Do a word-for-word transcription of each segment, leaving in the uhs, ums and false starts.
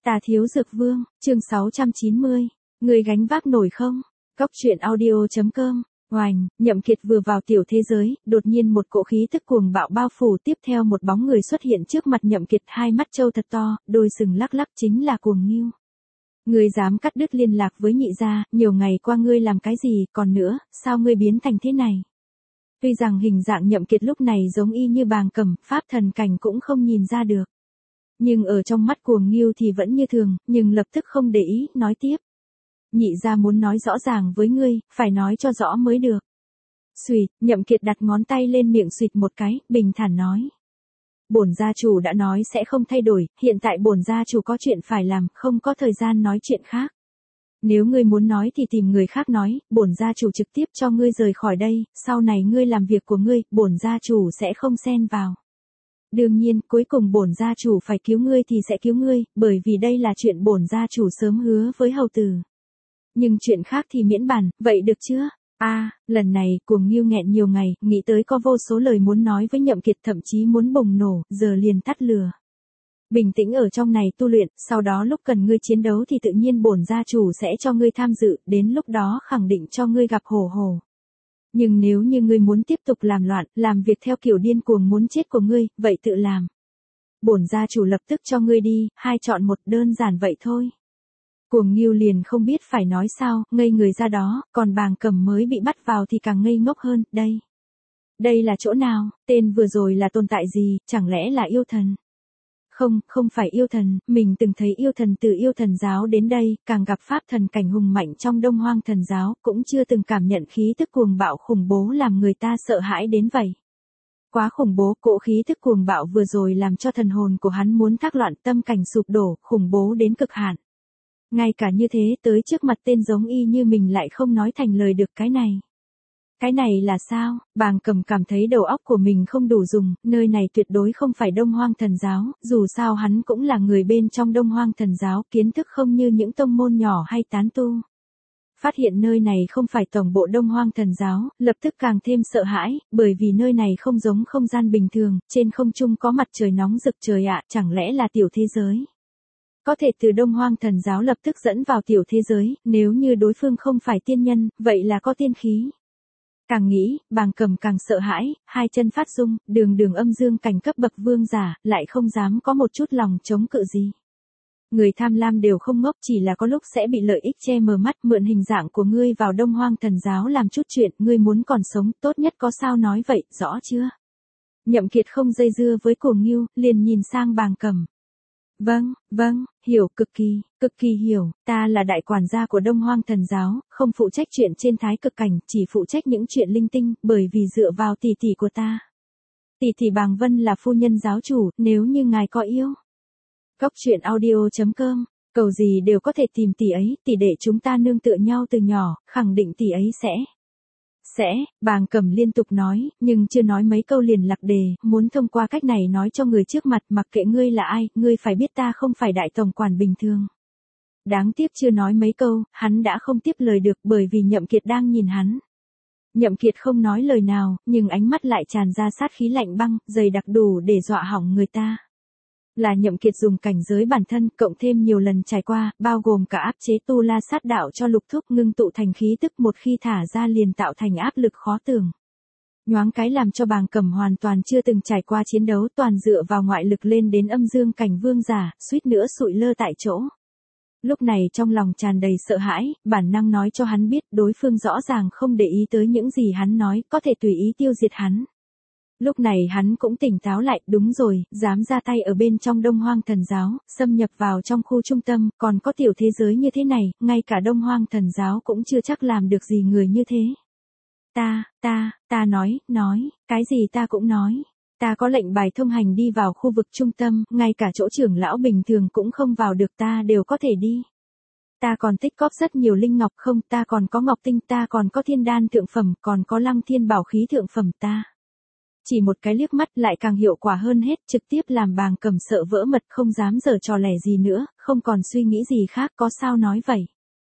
Tà Thiếu Dược Vương, chương sáu trăm chín mươi. Người gánh vác nổi không? Cóc truyện audio chấm com. Oành, Nhậm Kiệt vừa vào tiểu thế giới, đột nhiên một cỗ khí tức cuồng bạo bao phủ, tiếp theo một bóng người xuất hiện trước mặt Nhậm Kiệt, hai mắt trâu thật to, đôi sừng lắc lắc, chính là Cuồng Ngưu. Ngươi dám cắt đứt liên lạc với nhị gia, nhiều ngày qua ngươi làm cái gì, còn nữa, sao ngươi biến thành thế này? Tuy rằng hình dạng Nhậm Kiệt lúc này giống y như Bàng Cẩm, pháp thần cảnh cũng không nhìn ra được. Nhưng ở trong mắt Cuồng Ngưu thì vẫn như thường, nhưng lập tức không để ý, nói tiếp. Nhị gia muốn nói rõ ràng với ngươi, phải nói cho rõ mới được. Xùyệt, Nhậm Kiệt đặt ngón tay lên miệng xuyệt một cái, bình thản nói. Bổn gia chủ đã nói sẽ không thay đổi, hiện tại bổn gia chủ có chuyện phải làm, không có thời gian nói chuyện khác. Nếu ngươi muốn nói thì tìm người khác nói, bổn gia chủ trực tiếp cho ngươi rời khỏi đây, sau này ngươi làm việc của ngươi, bổn gia chủ sẽ không xen vào. Đương nhiên, cuối cùng bổn gia chủ phải cứu ngươi thì sẽ cứu ngươi, bởi vì đây là chuyện bổn gia chủ sớm hứa với hầu tử. Nhưng chuyện khác thì miễn bàn, vậy được chưa? A, à, lần này, Cuồng Ngưu nghẹn nhiều ngày, nghĩ tới có vô số lời muốn nói với Nhậm Kiệt, thậm chí muốn bùng nổ, giờ liền tắt lửa. Bình tĩnh ở trong này tu luyện, sau đó lúc cần ngươi chiến đấu thì tự nhiên bổn gia chủ sẽ cho ngươi tham dự, đến lúc đó khẳng định cho ngươi gặp hổ hổ. Nhưng nếu như ngươi muốn tiếp tục làm loạn, làm việc theo kiểu điên cuồng muốn chết của ngươi, vậy tự làm. Bổn gia chủ lập tức cho ngươi đi, hai chọn một, đơn giản vậy thôi. Cuồng Ngưu liền không biết phải nói sao, ngây người ra đó, còn Bàng Cẩm mới bị bắt vào thì càng ngây ngốc hơn, đây. Đây là chỗ nào, tên vừa rồi là tồn tại gì, chẳng lẽ là yêu thần? Không, không phải yêu thần, mình từng thấy yêu thần từ yêu thần giáo đến đây, càng gặp pháp thần cảnh hùng mạnh trong Đông Hoang thần giáo, cũng chưa từng cảm nhận khí tức cuồng bạo khủng bố làm người ta sợ hãi đến vậy. Quá khủng bố, cỗ khí tức cuồng bạo vừa rồi làm cho thần hồn của hắn muốn thác loạn, tâm cảnh sụp đổ, khủng bố đến cực hạn. Ngay cả như thế, tới trước mặt tên giống y như mình lại không nói thành lời được cái này. Cái này là sao? Bàng Cẩm cảm thấy đầu óc của mình không đủ dùng, nơi này tuyệt đối không phải Đông Hoang thần giáo, dù sao hắn cũng là người bên trong Đông Hoang thần giáo, kiến thức không như những tông môn nhỏ hay tán tu. Phát hiện nơi này không phải tổng bộ Đông Hoang thần giáo, lập tức càng thêm sợ hãi, bởi vì nơi này không giống không gian bình thường, trên không trung có mặt trời nóng rực trời ạ, chẳng lẽ là tiểu thế giới? Có thể từ Đông Hoang thần giáo lập tức dẫn vào tiểu thế giới, nếu như đối phương không phải tiên nhân, vậy là có tiên khí. Càng nghĩ, Bàng Cẩm càng sợ hãi, hai chân phát rung, đường đường âm dương cảnh cấp bậc vương giả, lại không dám có một chút lòng chống cự gì. Người tham lam đều không ngốc, chỉ là có lúc sẽ bị lợi ích che mờ mắt, mượn hình dạng của ngươi vào Đông Hoang thần giáo làm chút chuyện, ngươi muốn còn sống, tốt nhất có sao nói vậy, rõ chưa? Nhậm Kiệt không dây dưa với Cuồng Ngưu, liền nhìn sang Bàng Cẩm. Vâng, vâng, hiểu, cực kỳ, cực kỳ hiểu, ta là đại quản gia của Đông Hoang thần giáo, không phụ trách chuyện trên thái cực cảnh, chỉ phụ trách những chuyện linh tinh, bởi vì dựa vào tỷ tỷ của ta. Tỷ tỷ Bàng Vân là phu nhân giáo chủ, nếu như ngài có yêu. Cóc truyện audio chấm com, cầu gì đều có thể tìm tỷ ấy, tỷ để chúng ta nương tựa nhau từ nhỏ, khẳng định tỷ ấy sẽ. Sẽ, Bàng Cẩm liên tục nói, nhưng chưa nói mấy câu liền lạc đề, muốn thông qua cách này nói cho người trước mặt, mặc kệ ngươi là ai, ngươi phải biết ta không phải đại tổng quản bình thường. Đáng tiếc chưa nói mấy câu, hắn đã không tiếp lời được bởi vì Nhậm Kiệt đang nhìn hắn. Nhậm Kiệt không nói lời nào, nhưng ánh mắt lại tràn ra sát khí lạnh băng, dày đặc đủ để dọa hỏng người ta. Là Nhậm Kiệt dùng cảnh giới bản thân, cộng thêm nhiều lần trải qua, bao gồm cả áp chế tu la sát đạo cho Lục Thúc ngưng tụ thành khí tức, một khi thả ra liền tạo thành áp lực khó tưởng. Nhoáng cái làm cho Bàng Cẩm hoàn toàn chưa từng trải qua chiến đấu, toàn dựa vào ngoại lực lên đến âm dương cảnh vương giả, suýt nữa sụi lơ tại chỗ. Lúc này trong lòng tràn đầy sợ hãi, bản năng nói cho hắn biết đối phương rõ ràng không để ý tới những gì hắn nói, có thể tùy ý tiêu diệt hắn. Lúc này hắn cũng tỉnh táo lại, đúng rồi, dám ra tay ở bên trong Đông Hoang thần giáo, xâm nhập vào trong khu trung tâm, còn có tiểu thế giới như thế này, ngay cả Đông Hoang thần giáo cũng chưa chắc làm được gì người như thế. Ta, ta, ta nói, nói, cái gì ta cũng nói. Ta có lệnh bài thông hành đi vào khu vực trung tâm, ngay cả chỗ trưởng lão bình thường cũng không vào được, ta đều có thể đi. Ta còn tích cóp rất nhiều linh ngọc không, ta còn có ngọc tinh, ta còn có thiên đan thượng phẩm, còn có lăng thiên bảo khí thượng phẩm ta. Chỉ một cái liếc mắt lại càng hiệu quả hơn hết, trực tiếp làm Bàng Cẩm sợ vỡ mật, không dám giở trò lẻ gì nữa, không còn suy nghĩ gì khác, có sao nói vậy.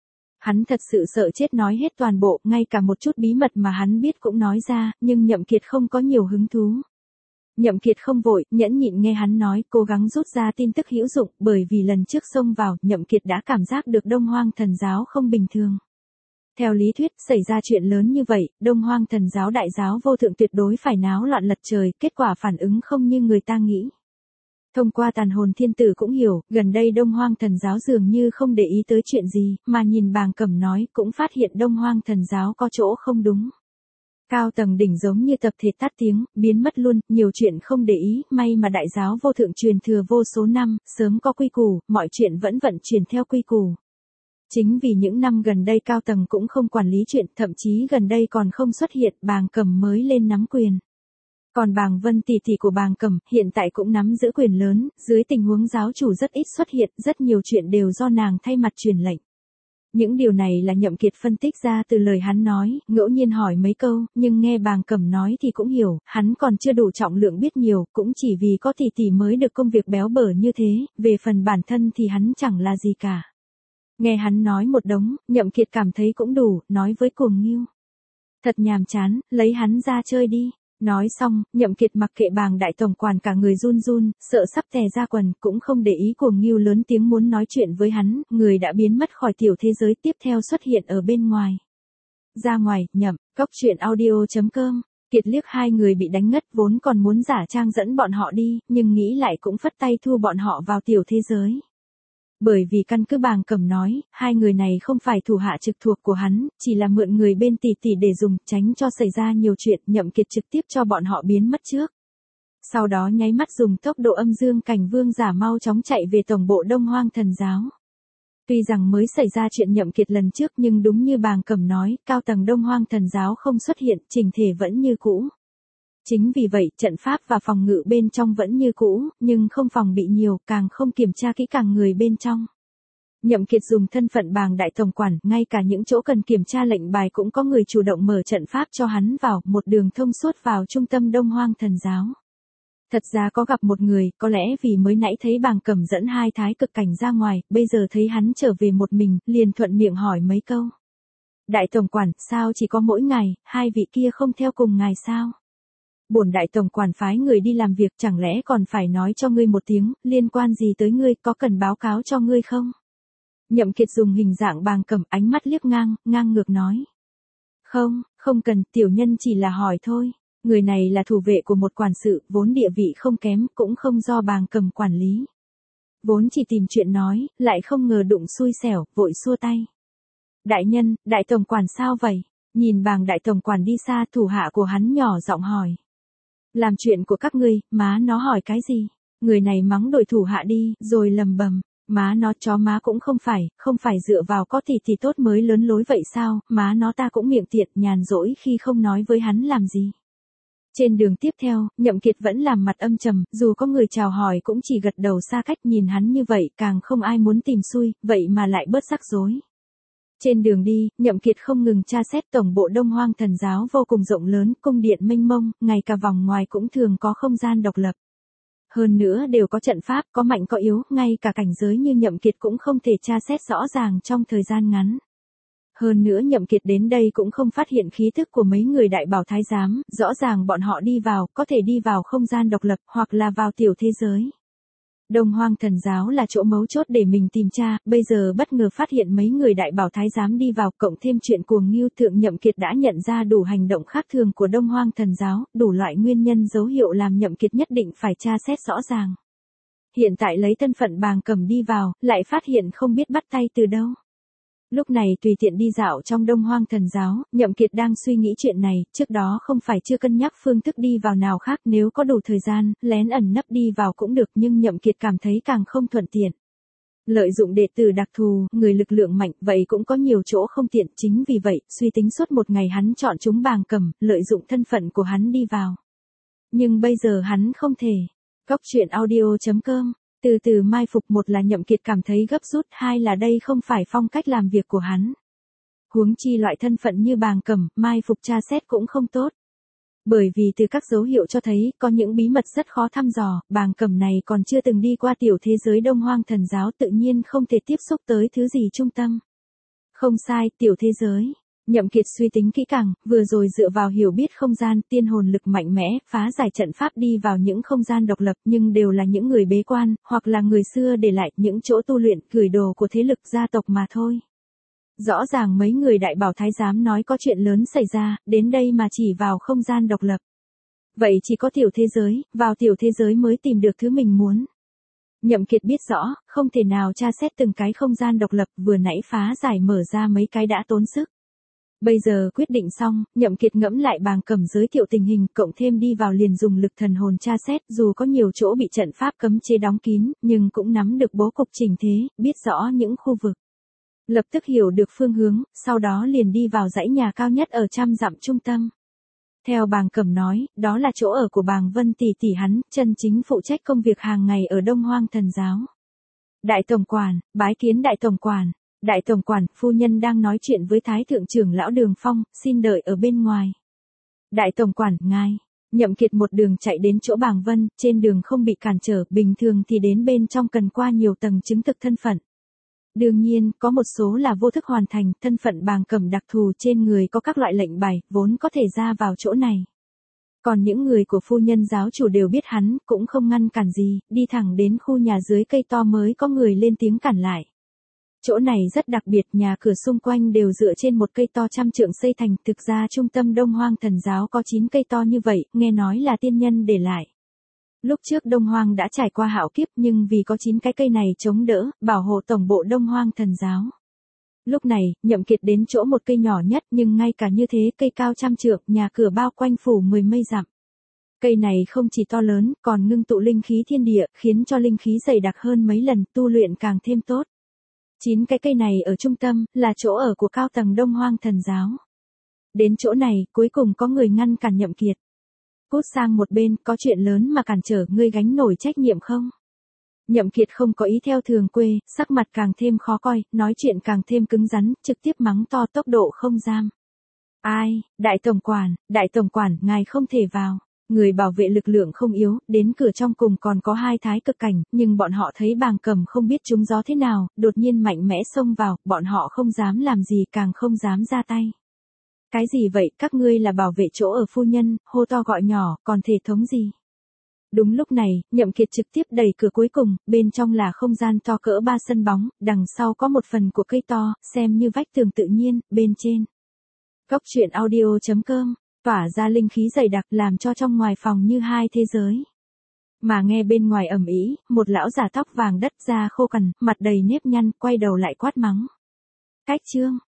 Hắn thật sự sợ chết nói hết toàn bộ, ngay cả một chút bí mật mà hắn biết cũng nói ra, nhưng Nhậm Kiệt không có nhiều hứng thú. Nhậm Kiệt không vội, nhẫn nhịn nghe hắn nói, cố gắng rút ra tin tức hữu dụng, bởi vì lần trước xông vào, Nhậm Kiệt đã cảm giác được Đông Hoang Thần giáo không bình thường. Theo lý thuyết, xảy ra chuyện lớn như vậy, Đông Hoang Thần giáo đại giáo vô thượng tuyệt đối phải náo loạn lật trời, kết quả phản ứng không như người ta nghĩ. Thông qua tàn hồn thiên tử cũng hiểu, gần đây Đông Hoang Thần giáo dường như không để ý tới chuyện gì, mà nhìn Bàng Cẩm nói, cũng phát hiện Đông Hoang Thần giáo có chỗ không đúng. Cao tầng đỉnh giống như tập thể tắt tiếng, biến mất luôn, nhiều chuyện không để ý, may mà đại giáo vô thượng truyền thừa vô số năm, sớm có quy củ, mọi chuyện vẫn vận chuyển theo quy củ. Chính vì những năm gần đây cao tầng cũng không quản lý chuyện, thậm chí gần đây còn không xuất hiện, Bàng Cẩm mới lên nắm quyền. Còn Bàng Vân tỷ tỷ của Bàng Cẩm, hiện tại cũng nắm giữ quyền lớn, dưới tình huống giáo chủ rất ít xuất hiện, rất nhiều chuyện đều do nàng thay mặt truyền lệnh. Những điều này là Nhậm Kiệt phân tích ra từ lời hắn nói, ngẫu nhiên hỏi mấy câu, nhưng nghe Bàng Cẩm nói thì cũng hiểu, hắn còn chưa đủ trọng lượng biết nhiều, cũng chỉ vì có tỷ tỷ mới được công việc béo bở như thế, về phần bản thân thì hắn chẳng là gì cả. Nghe hắn nói một đống, Nhậm Kiệt cảm thấy cũng đủ, nói với Cuồng Ngưu. Thật nhàm chán, lấy hắn ra chơi đi. Nói xong, Nhậm Kiệt mặc kệ Bàng đại tổng quản cả người run run, sợ sắp tè ra quần, cũng không để ý Cuồng Ngưu lớn tiếng muốn nói chuyện với hắn, người đã biến mất khỏi tiểu thế giới tiếp theo xuất hiện ở bên ngoài. Ra ngoài, Nhậm, cốc truyện audio chấm com, Kiệt liếc hai người bị đánh ngất vốn còn muốn giả trang dẫn bọn họ đi, nhưng nghĩ lại cũng phất tay thu bọn họ vào tiểu thế giới. Bởi vì căn cứ Bàng Cẩm nói, hai người này không phải thủ hạ trực thuộc của hắn, chỉ là mượn người bên tỷ tỷ để dùng, tránh cho xảy ra nhiều chuyện, Nhậm Kiệt trực tiếp cho bọn họ biến mất trước. Sau đó nháy mắt dùng tốc độ âm dương cảnh vương giả mau chóng chạy về tổng bộ Đông Hoang Thần giáo. Tuy rằng mới xảy ra chuyện Nhậm Kiệt lần trước nhưng đúng như Bàng Cẩm nói, cao tầng Đông Hoang Thần giáo không xuất hiện, chỉnh thể vẫn như cũ. Chính vì vậy, trận pháp và phòng ngự bên trong vẫn như cũ, nhưng không phòng bị nhiều, càng không kiểm tra kỹ càng người bên trong. Nhậm Kiệt dùng thân phận Bàng đại tổng quản, ngay cả những chỗ cần kiểm tra lệnh bài cũng có người chủ động mở trận pháp cho hắn vào, một đường thông suốt vào trung tâm Đông Hoang Thần giáo. Thật ra có gặp một người, có lẽ vì mới nãy thấy Bàng Cẩm dẫn hai thái cực cảnh ra ngoài, bây giờ thấy hắn trở về một mình, liền thuận miệng hỏi mấy câu. Đại tổng quản, sao chỉ có mỗi ngày, hai vị kia không theo cùng ngài sao? Bổn đại tổng quản phái người đi làm việc chẳng lẽ còn phải nói cho ngươi một tiếng, liên quan gì tới ngươi, có cần báo cáo cho ngươi không? Nhậm Kiệt dùng hình dạng Bàng Cẩm, ánh mắt liếc ngang, ngang ngược nói. Không, không cần, tiểu nhân chỉ là hỏi thôi. Người này là thủ vệ của một quản sự, vốn địa vị không kém, cũng không do Bàng Cẩm quản lý. Vốn chỉ tìm chuyện nói, lại không ngờ đụng xui xẻo, vội xua tay. Đại nhân, đại tổng quản sao vậy? Nhìn Bàng đại tổng quản đi xa, thủ hạ của hắn nhỏ giọng hỏi. Làm chuyện của các ngươi, má nó hỏi cái gì? Người này mắng đội thủ hạ đi, rồi lầm bầm. Má nó chó má cũng không phải, không phải dựa vào có thì thì tốt mới lớn lối vậy sao, má nó ta cũng miệng tiện, nhàn rỗi khi không nói với hắn làm gì. Trên đường tiếp theo, Nhậm Kiệt vẫn làm mặt âm trầm, dù có người chào hỏi cũng chỉ gật đầu xa cách, nhìn hắn như vậy, càng không ai muốn tìm xui, vậy mà lại bớt rắc rối. Trên đường đi, Nhậm Kiệt không ngừng tra xét tổng bộ Đông Hoang Thần giáo vô cùng rộng lớn, cung điện mênh mông, ngay cả vòng ngoài cũng thường có không gian độc lập. Hơn nữa đều có trận pháp, có mạnh có yếu, ngay cả cảnh giới như Nhậm Kiệt cũng không thể tra xét rõ ràng trong thời gian ngắn. Hơn nữa Nhậm Kiệt đến đây cũng không phát hiện khí thức của mấy người đại bảo thái giám, rõ ràng bọn họ đi vào, có thể đi vào không gian độc lập, hoặc là vào tiểu thế giới. Đông Hoang Thần giáo là chỗ mấu chốt để mình tìm tra, bây giờ bất ngờ phát hiện mấy người đại bảo thái giám đi vào, cộng thêm chuyện Cuồng Ngưu, thượng Nhậm Kiệt đã nhận ra đủ hành động khác thường của Đông Hoang Thần giáo, đủ loại nguyên nhân dấu hiệu làm Nhậm Kiệt nhất định phải tra xét rõ ràng. Hiện tại lấy thân phận Bàng Cẩm đi vào, lại phát hiện không biết bắt tay từ đâu. Lúc này tùy tiện đi dạo trong Đông Hoang Thần giáo, Nhậm Kiệt đang suy nghĩ chuyện này, trước đó không phải chưa cân nhắc phương thức đi vào nào khác, nếu có đủ thời gian, lén ẩn nấp đi vào cũng được, nhưng Nhậm Kiệt cảm thấy càng không thuận tiện. Lợi dụng đệ tử đặc thù, người lực lượng mạnh, vậy cũng có nhiều chỗ không tiện, chính vì vậy, suy tính suốt một ngày hắn chọn chúng Bàng Cẩm, lợi dụng thân phận của hắn đi vào. Nhưng bây giờ hắn không thể. Cốc truyện audio chấm com. Từ từ mai phục, một là Nhậm Kiệt cảm thấy gấp rút, hai là đây không phải phong cách làm việc của hắn. Huống chi loại thân phận như Bàng Cẩm, mai phục tra xét cũng không tốt. Bởi vì từ các dấu hiệu cho thấy, có những bí mật rất khó thăm dò, Bàng Cẩm này còn chưa từng đi qua tiểu thế giới Đông Hoang Thần giáo, tự nhiên không thể tiếp xúc tới thứ gì trung tâm. Không sai, tiểu thế giới. Nhậm Kiệt suy tính kỹ càng, vừa rồi dựa vào hiểu biết không gian, tiên hồn lực mạnh mẽ, phá giải trận pháp đi vào những không gian độc lập nhưng đều là những người bế quan, hoặc là người xưa để lại những chỗ tu luyện, gửi đồ của thế lực gia tộc mà thôi. Rõ ràng mấy người đại bảo thái giám nói có chuyện lớn xảy ra, đến đây mà chỉ vào không gian độc lập. Vậy chỉ có tiểu thế giới, vào tiểu thế giới mới tìm được thứ mình muốn. Nhậm Kiệt biết rõ, không thể nào tra xét từng cái không gian độc lập, vừa nãy phá giải mở ra mấy cái đã tốn sức. Bây giờ quyết định xong, Nhậm Kiệt ngẫm lại Bàng Cẩm giới thiệu tình hình, cộng thêm đi vào liền dùng lực thần hồn tra xét, dù có nhiều chỗ bị trận pháp cấm chế đóng kín, nhưng cũng nắm được bố cục trình thế, biết rõ những khu vực. Lập tức hiểu được phương hướng, sau đó liền đi vào dãy nhà cao nhất ở trăm dặm trung tâm. Theo Bàng Cẩm nói, đó là chỗ ở của Bàng Vân tỷ tỷ hắn, chân chính phụ trách công việc hàng ngày ở Đông Hoang Thần giáo. Đại tổng quản, bái kiến đại tổng quản. Đại tổng quản, phu nhân đang nói chuyện với Thái thượng trưởng lão Đường Phong, xin đợi ở bên ngoài. Đại tổng quản, ngài. Nhậm Kiệt một đường chạy đến chỗ Bàng Vân, trên đường không bị cản trở, bình thường thì đến bên trong cần qua nhiều tầng chứng thực thân phận. Đương nhiên, có một số là vô thức hoàn thành, thân phận Bàng Cẩm đặc thù trên người có các loại lệnh bài, vốn có thể ra vào chỗ này. Còn những người của phu nhân giáo chủ đều biết hắn, cũng không ngăn cản gì, đi thẳng đến khu nhà dưới cây to mới có người lên tiếng cản lại. Chỗ này rất đặc biệt, nhà cửa xung quanh đều dựa trên một cây to trăm trượng xây thành, thực ra trung tâm Đông Hoang Thần giáo có chín cây to như vậy, nghe nói là tiên nhân để lại. Lúc trước Đông Hoang đã trải qua hạo kiếp nhưng vì có chín cái cây này chống đỡ, bảo hộ tổng bộ Đông Hoang Thần giáo. Lúc này, Nhậm Kiệt đến chỗ một cây nhỏ nhất nhưng ngay cả như thế cây cao trăm trượng, nhà cửa bao quanh phủ mười mây dặm. Cây này không chỉ to lớn, còn ngưng tụ linh khí thiên địa, khiến cho linh khí dày đặc hơn mấy lần, tu luyện càng thêm tốt. Chín cái cây này ở trung tâm, là chỗ ở của cao tầng Đông Hoang Thần giáo. Đến chỗ này, cuối cùng có người ngăn cản Nhậm Kiệt. Cút sang một bên, có chuyện lớn mà cản trở, ngươi gánh nổi trách nhiệm không? Nhậm Kiệt không có ý theo thường quê, sắc mặt càng thêm khó coi, nói chuyện càng thêm cứng rắn, trực tiếp mắng to tốc độ không giam. Ai, đại tổng quản, đại tổng quản, ngài không thể vào. Người bảo vệ lực lượng không yếu, đến cửa trong cùng còn có hai thái cực cảnh, nhưng bọn họ thấy Bàng Cẩm không biết trúng gió thế nào, đột nhiên mạnh mẽ xông vào, bọn họ không dám làm gì càng không dám ra tay. Cái gì vậy, các ngươi là bảo vệ chỗ ở phu nhân, hô to gọi nhỏ, còn thể thống gì? Đúng lúc này, Nhậm Kiệt trực tiếp đẩy cửa cuối cùng, bên trong là không gian to cỡ ba sân bóng, đằng sau có một phần của cây to, xem như vách tường tự nhiên, bên trên. Cốc truyện audio chấm com, tỏa ra linh khí dày đặc làm cho trong ngoài phòng như hai thế giới. Mà nghe bên ngoài ầm ĩ, một lão già tóc vàng đất da khô cằn, mặt đầy nếp nhăn, quay đầu lại quát mắng. Cách chương.